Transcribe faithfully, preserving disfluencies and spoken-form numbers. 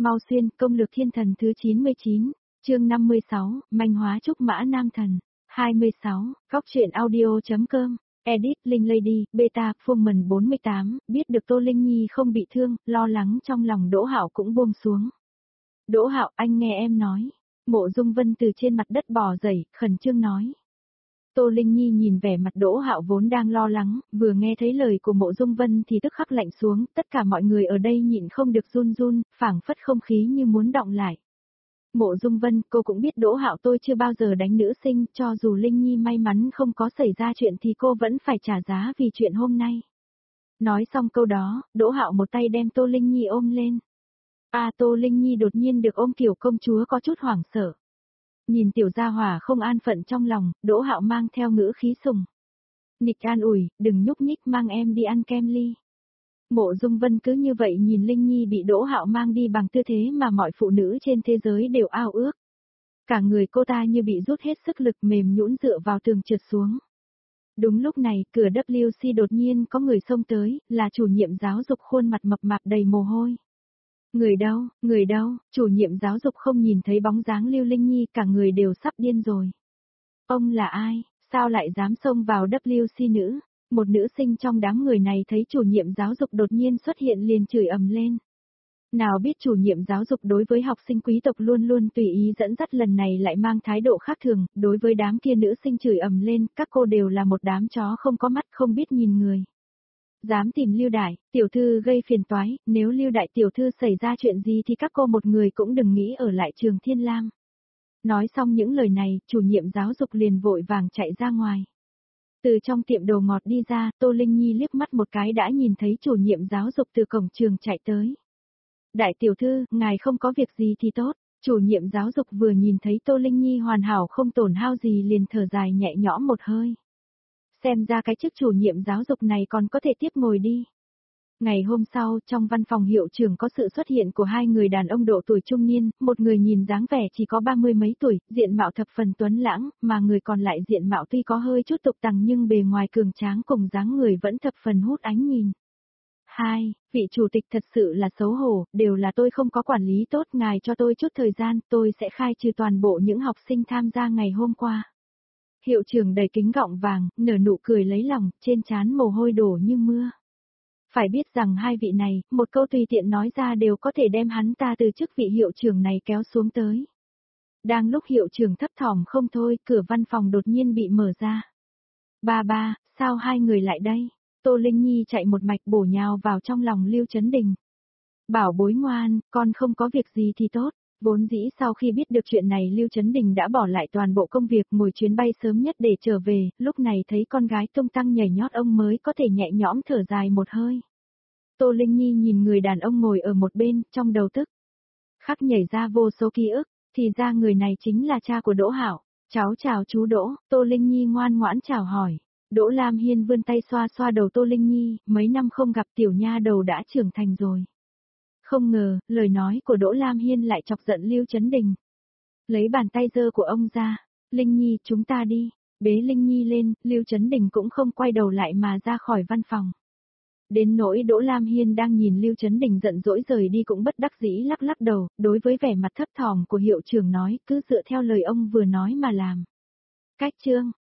Mau xuyên, công lược thiên thần thứ chín mươi chín, chương năm mươi sáu, manh hóa trúc mã nam thần. hai mươi sáu, góc truyện audio.com, edit Linh Lady, beta, Fullman bốn mươi tám, biết được Tô Linh Nhi không bị thương, lo lắng trong lòng Đỗ Hạo cũng buông xuống. Đỗ Hạo, anh nghe em nói. Mộ Dung Vân từ trên mặt đất bò dậy, khẩn trương nói. Tô Linh Nhi nhìn vẻ mặt Đỗ Hạo vốn đang lo lắng, vừa nghe thấy lời của Mộ Dung Vân thì tức khắc lạnh xuống, tất cả mọi người ở đây nhịn không được run run, phảng phất không khí như muốn động lại. Mộ Dung Vân, cô cũng biết Đỗ Hạo tôi chưa bao giờ đánh nữ sinh, cho dù Linh Nhi may mắn không có xảy ra chuyện thì cô vẫn phải trả giá vì chuyện hôm nay. Nói xong câu đó, Đỗ Hạo một tay đem Tô Linh Nhi ôm lên. À, Tô Linh Nhi đột nhiên được ôm kiểu công chúa có chút hoảng sợ. Nhìn tiểu gia hỏa không an phận trong lòng, Đỗ Hạo mang theo ngữ khí sùng. Nịch an ủi, đừng nhúc nhích, mang em đi ăn kem ly. Mộ Dung Vân cứ như vậy nhìn Linh Nhi bị Đỗ Hạo mang đi bằng tư thế mà mọi phụ nữ trên thế giới đều ao ước. Cả người cô ta như bị rút hết sức lực, mềm nhũn dựa vào tường trượt xuống. Đúng lúc này, cửa W C đột nhiên có người xông tới, là chủ nhiệm giáo dục khuôn mặt mập mạp đầy mồ hôi. Người đâu, người đâu, chủ nhiệm giáo dục không nhìn thấy bóng dáng Lưu Linh Nhi, cả người đều sắp điên rồi. Ông là ai, sao lại dám xông vào W C nữ? Một nữ sinh trong đám người này thấy chủ nhiệm giáo dục đột nhiên xuất hiện liền chửi ầm lên. Nào biết chủ nhiệm giáo dục đối với học sinh quý tộc luôn luôn tùy ý dẫn dắt, lần này lại mang thái độ khác thường, đối với đám kia nữ sinh chửi ầm lên, các cô đều là một đám chó không có mắt không biết nhìn người. Dám tìm Lưu Đại, tiểu thư gây phiền toái, nếu Lưu Đại tiểu thư xảy ra chuyện gì thì các cô một người cũng đừng nghĩ ở lại trường Thiên Lam. Nói xong những lời này, chủ nhiệm giáo dục liền vội vàng chạy ra ngoài. Từ trong tiệm đồ ngọt đi ra, Tô Linh Nhi liếc mắt một cái đã nhìn thấy chủ nhiệm giáo dục từ cổng trường chạy tới. Đại tiểu thư, ngài không có việc gì thì tốt. Chủ nhiệm giáo dục vừa nhìn thấy Tô Linh Nhi hoàn hảo không tổn hao gì liền thở dài nhẹ nhõm một hơi. Xem ra cái chức chủ nhiệm giáo dục này còn có thể tiếp ngồi đi. Ngày hôm sau, trong văn phòng hiệu trưởng có sự xuất hiện của hai người đàn ông độ tuổi trung niên, một người nhìn dáng vẻ chỉ có ba mươi mấy tuổi, diện mạo thập phần tuấn lãng, mà người còn lại diện mạo tuy có hơi chút tục tằng nhưng bề ngoài cường tráng cùng dáng người vẫn thập phần hút ánh nhìn. Hai, vị chủ tịch thật sự là xấu hổ, đều là tôi không có quản lý tốt, ngài cho tôi chút thời gian, tôi sẽ khai trừ toàn bộ những học sinh tham gia ngày hôm qua. Hiệu trưởng đầy kính gọng vàng, nở nụ cười lấy lòng, trên trán mồ hôi đổ như mưa. Phải biết rằng hai vị này, một câu tùy tiện nói ra đều có thể đem hắn ta từ chức vị hiệu trưởng này kéo xuống tới. Đang lúc hiệu trưởng thấp thỏm không thôi, cửa văn phòng đột nhiên bị mở ra. Ba ba, sao hai người lại đây? Tô Linh Nhi chạy một mạch bổ nhào vào trong lòng Lưu Chấn Đình. Bảo bối ngoan, con không có việc gì thì tốt. Vốn dĩ sau khi biết được chuyện này Lưu Chấn Đình đã bỏ lại toàn bộ công việc ngồi chuyến bay sớm nhất để trở về, lúc này thấy con gái tung tăng nhảy nhót ông mới có thể nhẹ nhõm thở dài một hơi. Tô Linh Nhi nhìn người đàn ông ngồi ở một bên, trong đầu tức khắc nhảy ra vô số ký ức, thì ra người này chính là cha của Đỗ Hạo. Cháu chào chú Đỗ, Tô Linh Nhi ngoan ngoãn chào hỏi. Đỗ Lam Hiên vươn tay xoa xoa đầu Tô Linh Nhi, mấy năm không gặp tiểu nha đầu đã trưởng thành rồi. Không ngờ, lời nói của Đỗ Lam Hiên lại chọc giận Lưu Chấn Đình. Lấy bàn tay giơ của ông ra, Linh Nhi chúng ta đi, bế Linh Nhi lên, Lưu Chấn Đình cũng không quay đầu lại mà ra khỏi văn phòng. Đến nỗi Đỗ Lam Hiên đang nhìn Lưu Chấn Đình giận dỗi rời đi cũng bất đắc dĩ lắc lắc đầu, đối với vẻ mặt thấp thỏm của hiệu trưởng nói, cứ dựa theo lời ông vừa nói mà làm. Cách chương